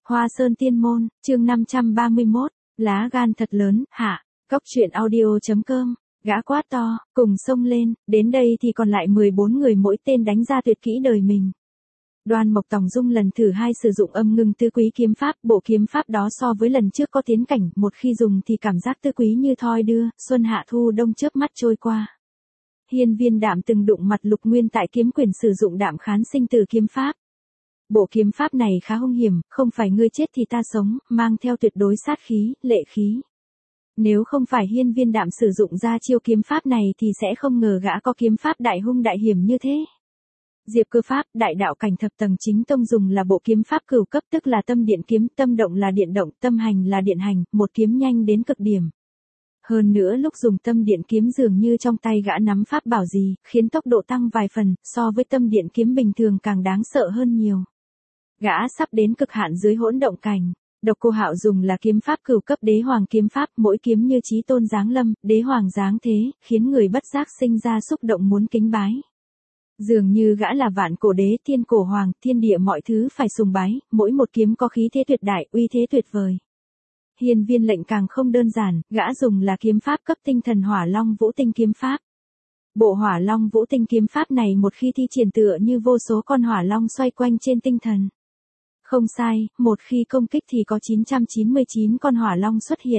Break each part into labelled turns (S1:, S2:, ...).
S1: Hoa Sơn Tiên Môn, chương 531, lá gan thật lớn, hạ, cóc truyện audio.com, gã quát to, cùng xông lên, đến đây thì còn lại 14 người mỗi tên đánh ra tuyệt kỹ đời mình. Đoan Mộc Tòng Dung lần thứ 2 sử dụng âm ngưng tứ quý kiếm pháp, bộ kiếm pháp đó so với lần trước có tiến cảnh, một khi dùng thì cảm giác tứ quý như thoi đưa, xuân hạ thu đông chớp mắt trôi qua. Hiên Viên Đạm từng đụng mặt Lục Nguyên tại kiếm quyền sử dụng Đạm Khán Sinh Tử kiếm pháp. Bộ kiếm pháp này khá hung hiểm, không phải ngươi chết thì ta sống, mang theo tuyệt đối sát khí, lệ khí. Nếu không phải Hiên Viên Đạm sử dụng ra chiêu kiếm pháp này thì sẽ không ngờ gã có kiếm pháp đại hung đại hiểm như thế. Diệp Cơ Pháp, đại đạo cảnh thập tầng chính tông dùng là bộ kiếm pháp cửu cấp, tức là tâm điện kiếm, tâm động là điện động, tâm hành là điện hành, một kiếm nhanh đến cực điểm. Hơn nữa lúc dùng tâm điện kiếm dường như trong tay gã nắm pháp bảo gì, khiến tốc độ tăng vài phần, so với tâm điện kiếm bình thường càng đáng sợ hơn nhiều. Gã sắp đến cực hạn dưới hỗn động cảnh. Độc Cô Hạo dùng là kiếm pháp cửu cấp đế hoàng kiếm pháp, mỗi kiếm như chí tôn giáng lâm, đế hoàng giáng thế, khiến người bất giác sinh ra xúc động muốn kính bái. Dường như gã là vạn cổ đế, thiên cổ hoàng, thiên địa mọi thứ phải sùng bái, mỗi một kiếm có khí thế tuyệt đại, uy thế tuyệt vời. Hiên Viên Lệnh càng không đơn giản, gã dùng là kiếm pháp cấp tinh thần Hỏa Long Vũ Tinh kiếm pháp. Bộ Hỏa Long Vũ Tinh kiếm pháp này một khi thi triển tựa như vô số con hỏa long xoay quanh trên tinh thần. Không sai, một khi công kích thì có 999 con hỏa long xuất hiện.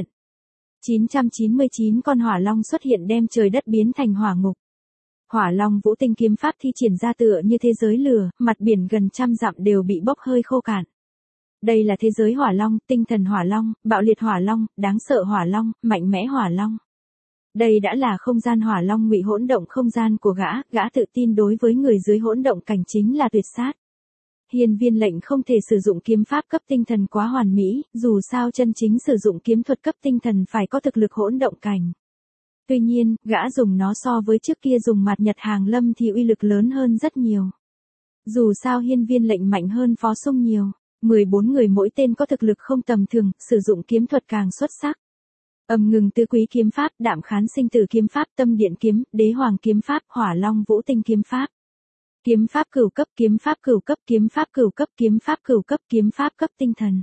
S1: 999 con hỏa long xuất hiện đem trời đất biến thành hỏa ngục. Hỏa Long Vũ Tinh kiếm pháp thi triển ra tựa như thế giới lửa, mặt biển gần trăm dặm đều bị bốc hơi khô cạn. Đây là thế giới hỏa long, tinh thần hỏa long, bạo liệt hỏa long, đáng sợ hỏa long, mạnh mẽ hỏa long. Đây đã là không gian hỏa long ngụy hỗn động không gian của gã tự tin đối với người dưới hỗn động cảnh chính là tuyệt sát. Hiên Viên Lệnh không thể sử dụng kiếm pháp cấp tinh thần quá hoàn mỹ, dù sao chân chính sử dụng kiếm thuật cấp tinh thần phải có thực lực hỗn động cảnh. Tuy nhiên, gã dùng nó so với trước kia dùng Mạt Nhật Hàng Lâm thì uy lực lớn hơn rất nhiều. Dù sao Hiên Viên Lệnh mạnh hơn Phó Sung nhiều, 14 người mỗi tên có thực lực không tầm thường, sử dụng kiếm thuật càng xuất sắc. Âm ngừng tứ quý kiếm pháp, Đạm Khán Sinh Tử kiếm pháp, tâm điện kiếm, đế hoàng kiếm pháp, Hỏa Long Vũ Tinh kiếm pháp. Kiếm pháp cửu cấp, kiếm pháp cửu cấp, kiếm pháp cửu cấp, kiếm pháp cửu cấp, kiếm pháp cấp tinh thần.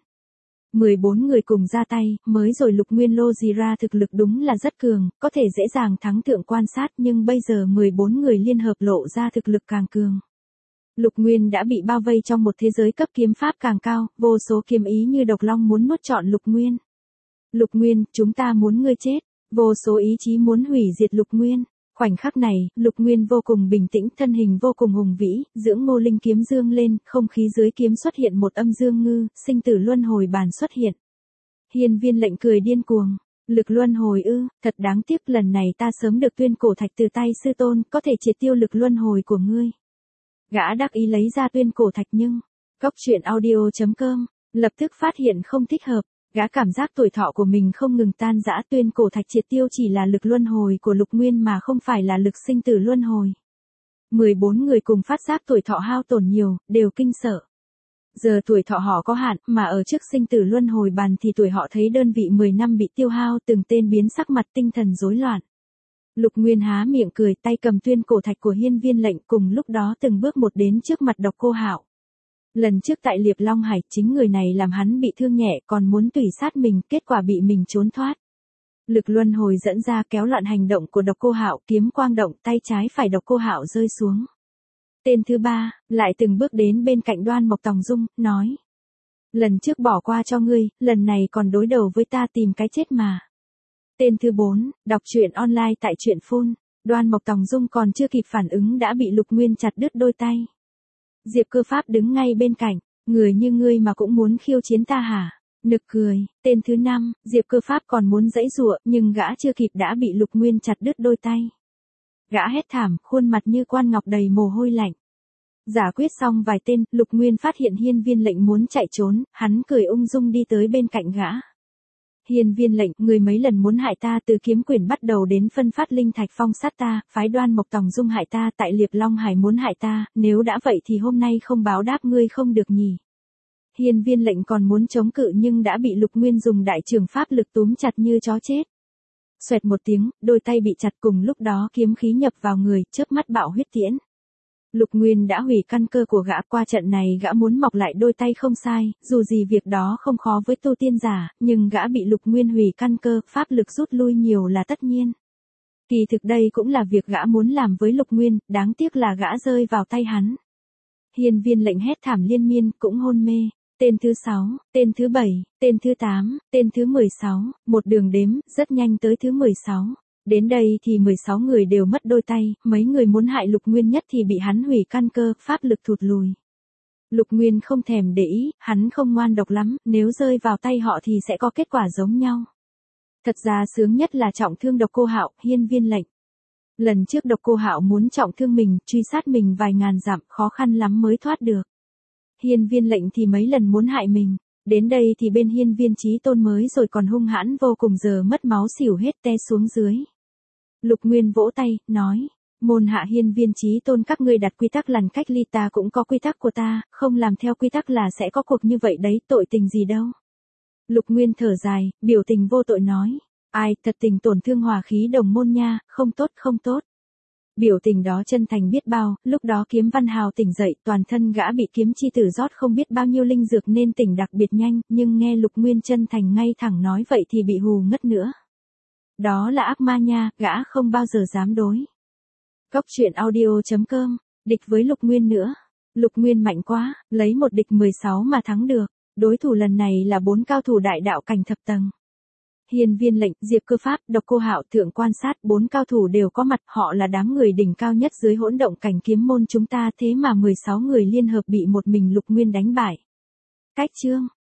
S1: 14 người cùng ra tay, mới rồi Lục Nguyên lô gì ra thực lực đúng là rất cường, có thể dễ dàng thắng Thượng Quan Sát, nhưng bây giờ 14 người liên hợp lộ ra thực lực càng cường. Lục Nguyên đã bị bao vây trong một thế giới cấp kiếm pháp càng cao, vô số kiếm ý như độc long muốn nuốt trọn Lục Nguyên. Lục Nguyên, chúng ta muốn ngươi chết, vô số ý chí muốn hủy diệt Lục Nguyên. Khoảnh khắc này, Lục Nguyên vô cùng bình tĩnh, thân hình vô cùng hùng vĩ, dưỡng Ngô Linh kiếm dương lên, không khí dưới kiếm xuất hiện một âm dương ngư, sinh tử luân hồi bàn xuất hiện. Hiên Viên Lệnh cười điên cuồng, lực luân hồi ư, thật đáng tiếc lần này ta sớm được tuyên cổ thạch từ tay sư tôn, có thể triệt tiêu lực luân hồi của ngươi. Gã đắc ý lấy ra tuyên cổ thạch nhưng, cóc truyện audio.com, lập tức phát hiện không thích hợp. Gã cảm giác tuổi thọ của mình không ngừng tan rã, tuyên cổ thạch triệt tiêu chỉ là lực luân hồi của Lục Nguyên mà không phải là lực sinh tử luân hồi. 14 người cùng phát giác tuổi thọ hao tổn nhiều, đều kinh sợ. Giờ tuổi thọ họ có hạn, mà ở trước sinh tử luân hồi bàn thì tuổi họ thấy đơn vị 10 năm bị tiêu hao, từng tên biến sắc mặt tinh thần rối loạn. Lục Nguyên há miệng cười, tay cầm tuyên cổ thạch của Hiên Viên Lệnh, cùng lúc đó từng bước một đến trước mặt Độc Cô Hạo. Lần trước tại Liệp Long Hải, chính người này làm hắn bị thương nhẹ, còn muốn tùy sát mình, kết quả bị mình trốn thoát. Lực luân hồi dẫn ra kéo loạn hành động của Độc Cô Hạo, kiếm quang động, tay trái phải Độc Cô Hạo rơi xuống. Tên thứ 3, lại từng bước đến bên cạnh Đoan Mộc Tòng Dung, nói: lần trước bỏ qua cho ngươi, lần này còn đối đầu với ta tìm cái chết mà. Tên thứ 4, đọc truyện online tại truyện phun. Đoan Mộc Tòng Dung còn chưa kịp phản ứng đã bị Lục Nguyên chặt đứt đôi tay. Diệp Cơ Pháp đứng ngay bên cạnh, người như ngươi mà cũng muốn khiêu chiến ta hả? Nực cười. Tên thứ 5, Diệp Cơ Pháp còn muốn giãy giụa, nhưng gã chưa kịp đã bị Lục Nguyên chặt đứt đôi tay. Gã hét thảm, khuôn mặt như quan ngọc đầy mồ hôi lạnh. Giả quyết xong vài tên, Lục Nguyên phát hiện Hiên Viên Lệnh muốn chạy trốn, hắn cười ung dung đi tới bên cạnh gã. Hiên Viên Lệnh, người mấy lần muốn hại ta, từ kiếm quyền bắt đầu đến phân phát linh thạch phong sát ta, phái Đoan Mộc Tòng Dung hại ta, tại Liệp Long Hải muốn hại ta, nếu đã vậy thì hôm nay không báo đáp ngươi không được nhỉ. Hiên Viên Lệnh còn muốn chống cự nhưng đã bị Lục Nguyên dùng đại trường pháp lực túm chặt như chó chết. Xoẹt một tiếng, đôi tay bị chặt, cùng lúc đó kiếm khí nhập vào người, chớp mắt bạo huyết tiễn. Lục Nguyên đã hủy căn cơ của gã, qua trận này gã muốn mọc lại đôi tay không sai, dù gì việc đó không khó với tu tiên giả, nhưng gã bị Lục Nguyên hủy căn cơ, pháp lực rút lui nhiều là tất nhiên. Kỳ thực đây cũng là việc gã muốn làm với Lục Nguyên, đáng tiếc là gã rơi vào tay hắn. Hiên Viên Lệnh hét thảm liên miên, cũng hôn mê. Tên thứ 6, tên thứ 7, tên thứ 8, tên thứ 16, một đường đếm, rất nhanh tới thứ 16. Đến đây thì 16 người đều mất đôi tay, mấy người muốn hại Lục Nguyên nhất thì bị hắn hủy căn cơ, pháp lực thụt lùi. Lục Nguyên không thèm để ý, hắn không ngoan độc lắm, nếu rơi vào tay họ thì sẽ có kết quả giống nhau. Thật ra sướng nhất là trọng thương Độc Cô Hạo, Hiên Viên Lệnh. Lần trước Độc Cô Hạo muốn trọng thương mình, truy sát mình vài ngàn dặm, khó khăn lắm mới thoát được. Hiên Viên Lệnh thì mấy lần muốn hại mình. Đến đây thì bên Hiên Viên Chí Tôn mới rồi còn hung hãn vô cùng, giờ mất máu xỉu hết te xuống dưới. Lục Nguyên vỗ tay, nói, môn hạ Hiên Viên Chí Tôn các ngươi đặt quy tắc lằn cách ly, ta cũng có quy tắc của ta, không làm theo quy tắc là sẽ có cuộc như vậy đấy, tội tình gì đâu. Lục Nguyên thở dài, biểu tình vô tội nói, ai, thật tình tổn thương hòa khí đồng môn nha, không tốt không tốt. Biểu tình đó chân thành biết bao, lúc đó Kiếm Văn Hào tỉnh dậy, toàn thân gã bị kiếm chi tử rót không biết bao nhiêu linh dược nên tỉnh đặc biệt nhanh, nhưng nghe Lục Nguyên chân thành ngay thẳng nói vậy thì bị hù ngất nữa. Đó là ác ma nha, gã không bao giờ dám đối. Cốc truyện audio.com, địch với Lục Nguyên nữa. Lục Nguyên mạnh quá, lấy một địch 16 mà thắng được. Đối thủ lần này là 4 cao thủ đại đạo cảnh thập tầng. Hiên Viên Lệnh, Diệp Cơ Pháp, Độc Cô Hạo, Thượng Quan Sát, 4 cao thủ đều có mặt, họ là đám người đỉnh cao nhất dưới hỗn động cảnh kiếm môn chúng ta, thế mà 16 người liên hợp bị một mình Lục Nguyên đánh bại. Cách chương